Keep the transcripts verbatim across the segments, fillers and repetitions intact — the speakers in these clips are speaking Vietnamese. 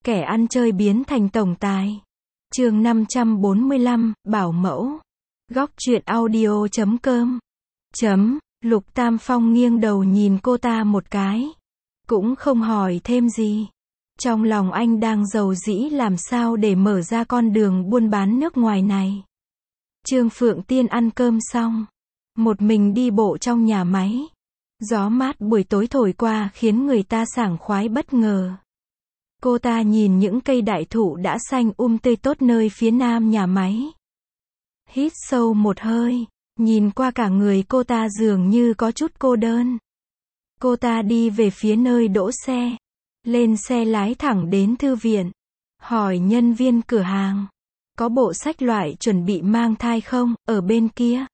Kẻ ăn chơi biến thành tổng tài. Chương năm trăm bốn mươi lăm, bảo mẫu. Góc truyện audio chấm com. Chấm, Lục Tam Phong nghiêng đầu nhìn cô ta một cái. Cũng không hỏi thêm gì. Trong lòng anh đang rầu rĩ làm sao để mở ra con đường buôn bán nước ngoài này. Trương Phượng Tiên ăn cơm xong. Một mình đi bộ trong nhà máy. Gió mát buổi tối thổi qua khiến người ta sảng khoái bất ngờ. Cô ta nhìn những cây đại thụ đã xanh um tươi tốt nơi phía nam nhà máy. Hít sâu một hơi, nhìn qua cả người cô ta dường như có chút cô đơn. Cô ta đi về phía nơi đỗ xe. Lên xe lái thẳng đến thư viện. Hỏi nhân viên cửa hàng. Có bộ sách loại chuẩn bị mang thai không, ở bên kia.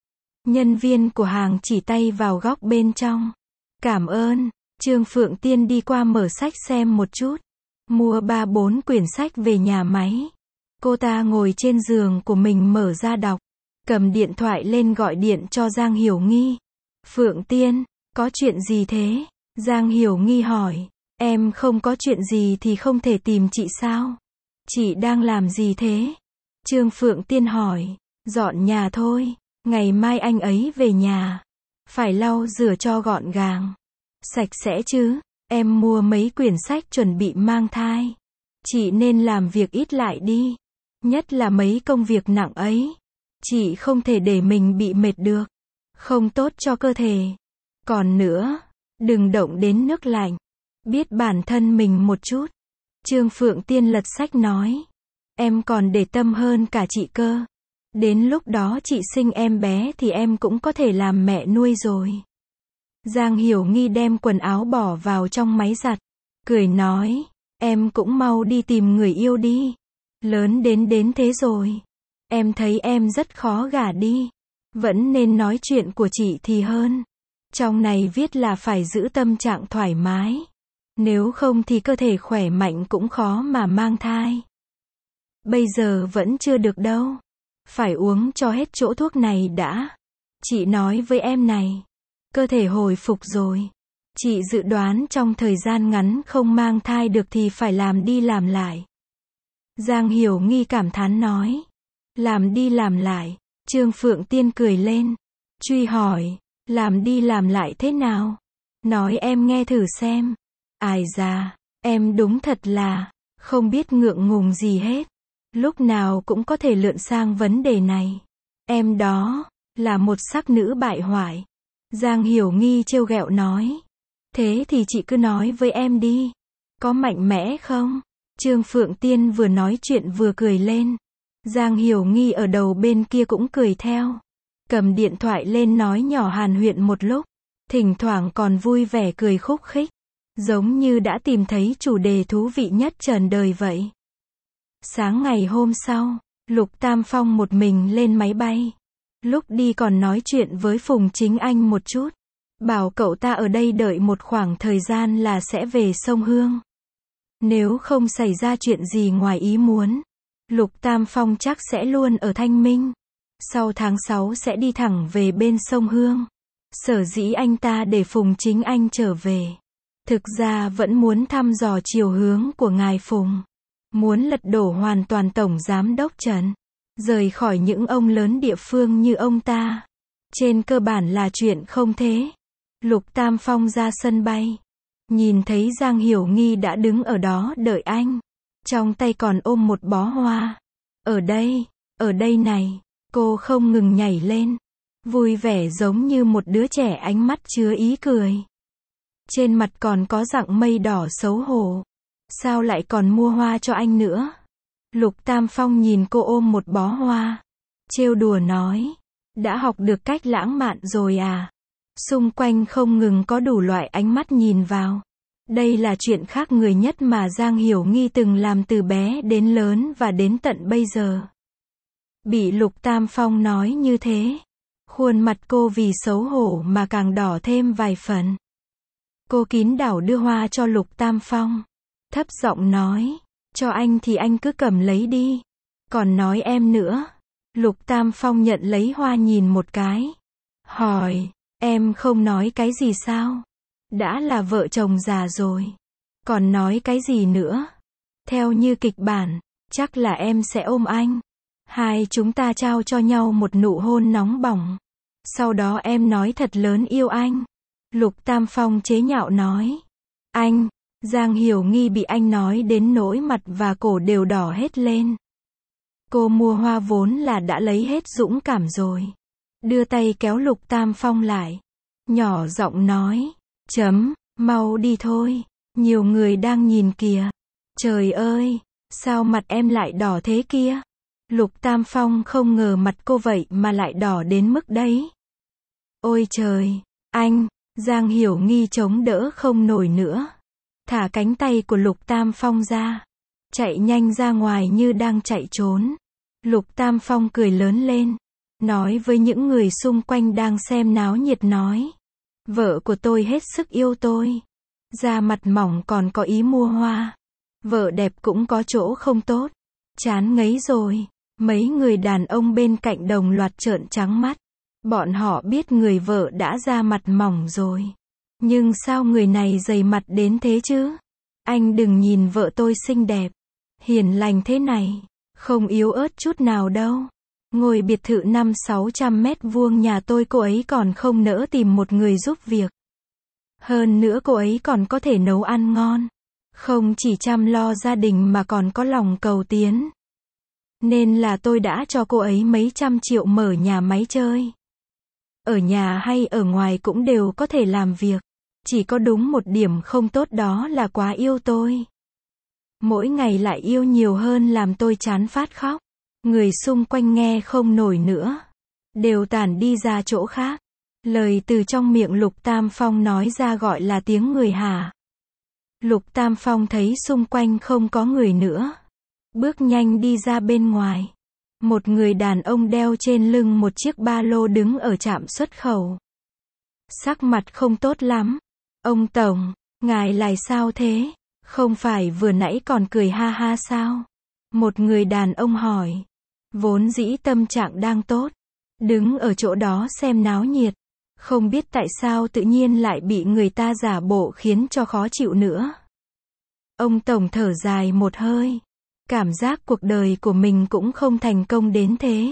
Nhân viên của hàng chỉ tay vào góc bên trong. Cảm ơn. Trương Phượng Tiên đi qua mở sách xem một chút. Mua ba bốn quyển sách về nhà máy. Cô ta ngồi trên giường của mình mở ra đọc. Cầm điện thoại lên gọi điện cho Giang Hiểu Nghi. Phượng Tiên, có chuyện gì thế? Giang Hiểu Nghi hỏi. Em không có chuyện gì thì không thể tìm chị sao? Chị đang làm gì thế? Trương Phượng Tiên hỏi. Dọn nhà thôi. Ngày mai anh ấy về nhà. Phải lau rửa cho gọn gàng. Sạch sẽ chứ. Em mua mấy quyển sách chuẩn bị mang thai. Chị nên làm việc ít lại đi. Nhất là mấy công việc nặng ấy. Chị không thể để mình bị mệt được. Không tốt cho cơ thể. Còn nữa, đừng động đến nước lạnh. Biết bản thân mình một chút. Trương Phượng Tiên lật sách nói. Em còn để tâm hơn cả chị cơ. Đến lúc đó chị sinh em bé thì em cũng có thể làm mẹ nuôi rồi. Giang Hiểu Nghi đem quần áo bỏ vào trong máy giặt. Cười nói. Em cũng mau đi tìm người yêu đi. Lớn đến đến thế rồi. Em thấy em rất khó gả đi. Vẫn nên nói chuyện của chị thì hơn. Trong này viết là phải giữ tâm trạng thoải mái. Nếu không thì cơ thể khỏe mạnh cũng khó mà mang thai. Bây giờ vẫn chưa được đâu. Phải uống cho hết chỗ thuốc này đã. Chị nói với em này. Cơ thể hồi phục rồi. Chị dự đoán trong thời gian ngắn không mang thai được thì phải làm đi làm lại. Giang Hiểu Nghi cảm thán nói. Làm đi làm lại. Trương Phượng Tiên cười lên. Truy hỏi. Làm đi làm lại thế nào? Nói em nghe thử xem. Ai da, em đúng thật là không biết ngượng ngùng gì hết. Lúc nào cũng có thể lượn sang vấn đề này. Em đó là một sắc nữ bại hoại. Giang Hiểu Nghi trêu ghẹo nói. Thế thì chị cứ nói với em đi. Có mạnh mẽ không? Trương Phượng Tiên vừa nói chuyện vừa cười lên. Giang Hiểu Nghi ở đầu bên kia cũng cười theo. Cầm điện thoại lên nói nhỏ hàn huyện một lúc. Thỉnh thoảng còn vui vẻ cười khúc khích. Giống như đã tìm thấy chủ đề thú vị nhất trần đời vậy. Sáng ngày hôm sau, Lục Tam Phong một mình lên máy bay. Lúc đi còn nói chuyện với Phùng Chính Anh một chút. Bảo cậu ta ở đây đợi một khoảng thời gian là sẽ về sông Hương. Nếu không xảy ra chuyện gì ngoài ý muốn, Lục Tam Phong chắc sẽ luôn ở Thanh Minh. Sau tháng sáu sẽ đi thẳng về bên sông Hương. Sở dĩ anh ta để Phùng Chính Anh trở về. Thực ra vẫn muốn thăm dò chiều hướng của ngài Phùng. Muốn lật đổ hoàn toàn Tổng Giám đốc Trần. Rời khỏi những ông lớn địa phương như ông ta. Trên cơ bản là chuyện không thế. Lục Tam Phong ra sân bay. Nhìn thấy Giang Hiểu Nghi đã đứng ở đó đợi anh. Trong tay còn ôm một bó hoa. Ở đây, ở đây này. Cô không ngừng nhảy lên. Vui vẻ giống như một đứa trẻ ánh mắt chứa ý cười. Trên mặt còn có dặng mây đỏ xấu hổ. Sao lại còn mua hoa cho anh nữa? Lục Tam Phong nhìn cô ôm một bó hoa. Trêu đùa nói. Đã học được cách lãng mạn rồi à? Xung quanh không ngừng có đủ loại ánh mắt nhìn vào. Đây là chuyện khác người nhất mà Giang Hiểu Nghi từng làm từ bé đến lớn và đến tận bây giờ. Bị Lục Tam Phong nói như thế. Khuôn mặt cô vì xấu hổ mà càng đỏ thêm vài phần. Cô kín đảo đưa hoa cho Lục Tam Phong. Thấp giọng nói. Cho anh thì anh cứ cầm lấy đi. Còn nói em nữa. Lục Tam Phong nhận lấy hoa nhìn một cái. Hỏi. Em không nói cái gì sao? Đã là vợ chồng già rồi. Còn nói cái gì nữa? Theo như kịch bản, chắc là em sẽ ôm anh. Hai chúng ta trao cho nhau một nụ hôn nóng bỏng. Sau đó em nói thật lớn yêu anh. Lục Tam Phong chế nhạo nói. Anh, Giang Hiểu Nghi bị anh nói đến nỗi mặt và cổ đều đỏ hết lên. Cô mua hoa vốn là đã lấy hết dũng cảm rồi. Đưa tay kéo Lục Tam Phong lại. Nhỏ giọng nói. Chấm, mau đi thôi. Nhiều người đang nhìn kìa. Trời ơi, sao mặt em lại đỏ thế kia? Lục Tam Phong không ngờ mặt cô vậy mà lại đỏ đến mức đấy. Ôi trời, anh, Giang Hiểu Nghi chống đỡ không nổi nữa. Thả cánh tay của Lục Tam Phong ra. Chạy nhanh ra ngoài như đang chạy trốn. Lục Tam Phong cười lớn lên. Nói với những người xung quanh đang xem náo nhiệt nói. Vợ của tôi hết sức yêu tôi. Da mặt mỏng còn có ý mua hoa. Vợ đẹp cũng có chỗ không tốt. Chán ngấy rồi. Mấy người đàn ông bên cạnh đồng loạt trợn trắng mắt. Bọn họ biết người vợ đã da mặt mỏng rồi. Nhưng sao người này dày mặt đến thế chứ? Anh đừng nhìn vợ tôi xinh đẹp, hiền lành thế này, không yếu ớt chút nào đâu. Ngôi biệt thự năm sáu trăm mét vuông nhà tôi cô ấy còn không nỡ tìm một người giúp việc. Hơn nữa cô ấy còn có thể nấu ăn ngon. Không chỉ chăm lo gia đình mà còn có lòng cầu tiến. Nên là tôi đã cho cô ấy mấy trăm triệu mở nhà máy chơi. Ở nhà hay ở ngoài cũng đều có thể làm việc. Chỉ có đúng một điểm không tốt đó là quá yêu tôi. Mỗi ngày lại yêu nhiều hơn làm tôi chán phát khóc. Người xung quanh nghe không nổi nữa. Đều tản đi ra chỗ khác. Lời từ trong miệng Lục Tam Phong nói ra gọi là tiếng người hả. Lục Tam Phong thấy xung quanh không có người nữa. Bước nhanh đi ra bên ngoài. Một người đàn ông đeo trên lưng một chiếc ba lô đứng ở trạm xuất khẩu. Sắc mặt không tốt lắm. Ông Tổng, ngài lại sao thế? Không phải vừa nãy còn cười ha ha sao? Một người đàn ông hỏi. Vốn dĩ tâm trạng đang tốt. Đứng ở chỗ đó xem náo nhiệt. Không biết tại sao tự nhiên lại bị người ta giả bộ khiến cho khó chịu nữa. Ông Tổng thở dài một hơi. Cảm giác cuộc đời của mình cũng không thành công đến thế.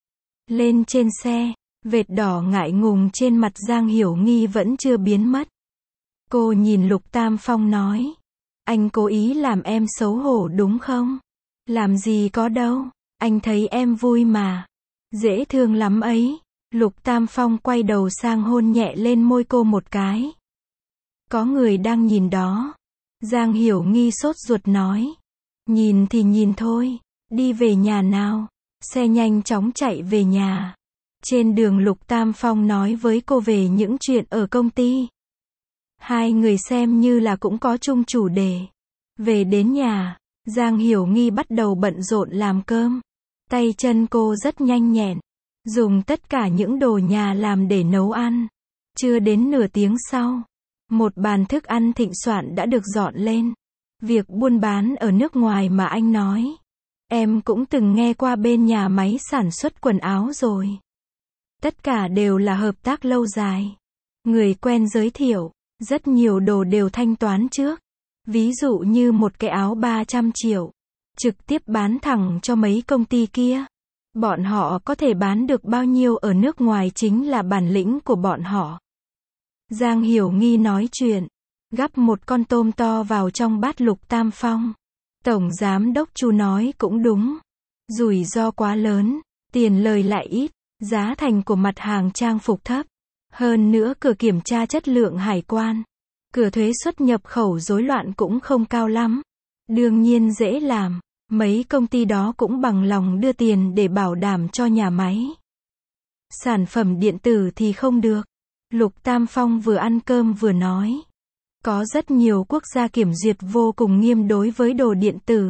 Lên trên xe, vệt đỏ ngại ngùng trên mặt Giang Hiểu Nghi vẫn chưa biến mất. Cô nhìn Lục Tam Phong nói. Anh cố ý làm em xấu hổ đúng không? Làm gì có đâu, anh thấy em vui mà. Dễ thương lắm ấy. Lục Tam Phong quay đầu sang hôn nhẹ lên môi cô một cái. Có người đang nhìn đó. Giang Hiểu Nghi sốt ruột nói. Nhìn thì nhìn thôi, đi về nhà nào. Xe nhanh chóng chạy về nhà. Trên đường Lục Tam Phong nói với cô về những chuyện ở công ty. Hai người xem như là cũng có chung chủ đề. Về đến nhà, Giang Hiểu Nghi bắt đầu bận rộn làm cơm. Tay chân cô rất nhanh nhẹn. Dùng tất cả những đồ nhà làm để nấu ăn. Chưa đến nửa tiếng sau, một bàn thức ăn thịnh soạn đã được dọn lên. Việc buôn bán ở nước ngoài mà anh nói. Em cũng từng nghe qua bên nhà máy sản xuất quần áo rồi. Tất cả đều là hợp tác lâu dài. Người quen giới thiệu, rất nhiều đồ đều thanh toán trước. Ví dụ như một cái áo ba trăm triệu. Trực tiếp bán thẳng cho mấy công ty kia. Bọn họ có thể bán được bao nhiêu ở nước ngoài chính là bản lĩnh của bọn họ. Giang Hiểu Nghi nói chuyện. Gắp một con tôm to vào trong bát Lục Tam Phong. Tổng giám đốc Chu nói cũng đúng. Rủi ro quá lớn, tiền lời lại ít, giá thành của mặt hàng trang phục thấp. Hơn nữa cửa kiểm tra chất lượng hải quan, cửa thuế xuất nhập khẩu rối loạn cũng không cao lắm. Đương nhiên dễ làm, mấy công ty đó cũng bằng lòng đưa tiền để bảo đảm cho nhà máy. Sản phẩm điện tử thì không được. Lục Tam Phong vừa ăn cơm vừa nói. Có rất nhiều quốc gia kiểm duyệt vô cùng nghiêm đối với đồ điện tử.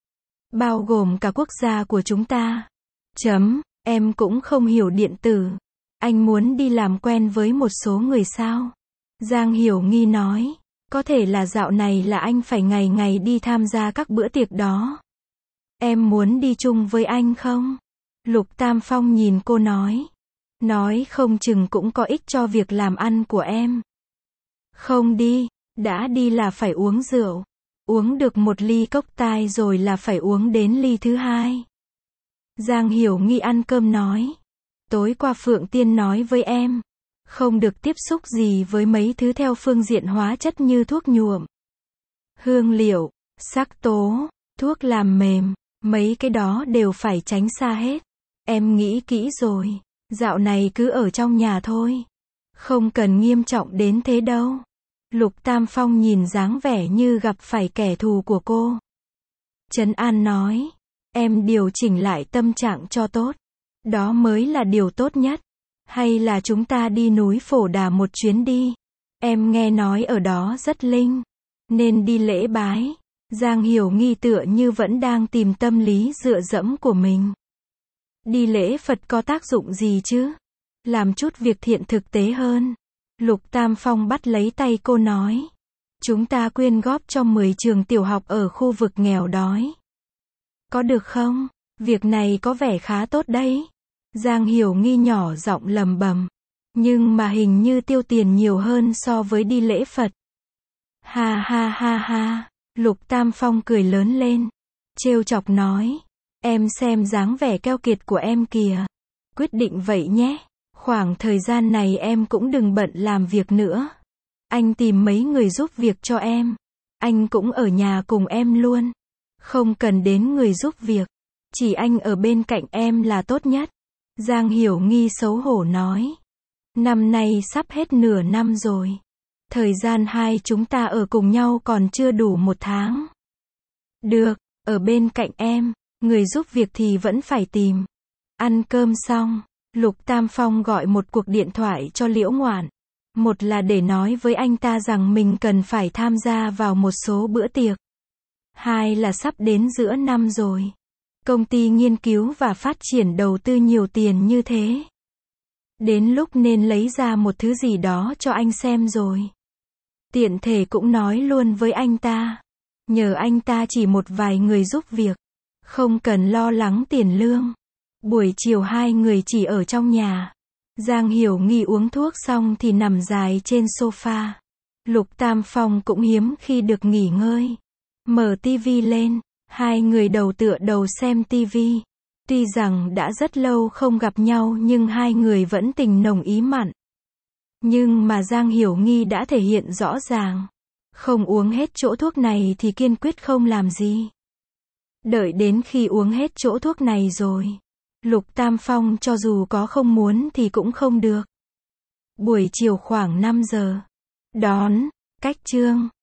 Bao gồm cả quốc gia của chúng ta. Chấm, em cũng không hiểu điện tử. Anh muốn đi làm quen với một số người sao? Giang Hiểu Nghi nói. Có thể là dạo này là anh phải ngày ngày đi tham gia các bữa tiệc đó. Em muốn đi chung với anh không? Lục Tam Phong nhìn cô nói. Nói không chừng cũng có ích cho việc làm ăn của em. Không đi, đã đi là phải uống rượu. Uống được một ly cốc tai rồi là phải uống đến ly thứ hai. Giang Hiểu Nghi ăn cơm nói. Tối qua Phượng Tiên nói với em, không được tiếp xúc gì với mấy thứ theo phương diện hóa chất như thuốc nhuộm, hương liệu, sắc tố, thuốc làm mềm, mấy cái đó đều phải tránh xa hết. Em nghĩ kỹ rồi, dạo này cứ ở trong nhà thôi. Không cần nghiêm trọng đến thế đâu. Lục Tam Phong nhìn dáng vẻ như gặp phải kẻ thù của cô. Trấn An nói, em điều chỉnh lại tâm trạng cho tốt. Đó mới là điều tốt nhất. Hay là chúng ta đi núi Phổ Đà một chuyến đi. Em nghe nói ở đó rất linh. Nên đi lễ bái. Giang Hiểu Nghi tựa như vẫn đang tìm tâm lý dựa dẫm của mình. Đi lễ Phật có tác dụng gì chứ? Làm chút việc thiện thực tế hơn. Lục Tam Phong bắt lấy tay cô nói. Chúng ta quyên góp cho mười trường tiểu học ở khu vực nghèo đói. Có được không? Việc này có vẻ khá tốt đấy. Giang Hiểu Nghi nhỏ giọng lầm bầm. Nhưng mà hình như tiêu tiền nhiều hơn so với đi lễ Phật. Ha ha ha ha. Lục Tam Phong cười lớn lên. Trêu chọc nói. Em xem dáng vẻ keo kiệt của em kìa. Quyết định vậy nhé. Khoảng thời gian này em cũng đừng bận làm việc nữa. Anh tìm mấy người giúp việc cho em. Anh cũng ở nhà cùng em luôn. Không cần đến người giúp việc. Chỉ anh ở bên cạnh em là tốt nhất. Giang Hiểu Nghi xấu hổ nói. Năm nay sắp hết nửa năm rồi. Thời gian hai chúng ta ở cùng nhau còn chưa đủ một tháng. Được, ở bên cạnh em. Người giúp việc thì vẫn phải tìm. Ăn cơm xong, Lục Tam Phong gọi một cuộc điện thoại cho Liễu Ngoạn. Một là để nói với anh ta rằng mình cần phải tham gia vào một số bữa tiệc. Hai là sắp đến giữa năm rồi. Công ty nghiên cứu và phát triển đầu tư nhiều tiền như thế. Đến lúc nên lấy ra một thứ gì đó cho anh xem rồi. Tiện thể cũng nói luôn với anh ta. Nhờ anh ta chỉ một vài người giúp việc. Không cần lo lắng tiền lương. Buổi chiều hai người chỉ ở trong nhà. Giang Hiểu Nghi uống thuốc xong thì nằm dài trên sofa. Lục Tam Phong cũng hiếm khi được nghỉ ngơi. Mở tivi lên. Hai người đầu tựa đầu xem tivi. Tuy rằng đã rất lâu không gặp nhau nhưng hai người vẫn tình nồng ý mặn. Nhưng mà Giang Hiểu Nghi đã thể hiện rõ ràng. Không uống hết chỗ thuốc này thì kiên quyết không làm gì. Đợi đến khi uống hết chỗ thuốc này rồi. Lục Tam Phong cho dù có không muốn thì cũng không được. Buổi chiều khoảng năm giờ. Đón, cách trương.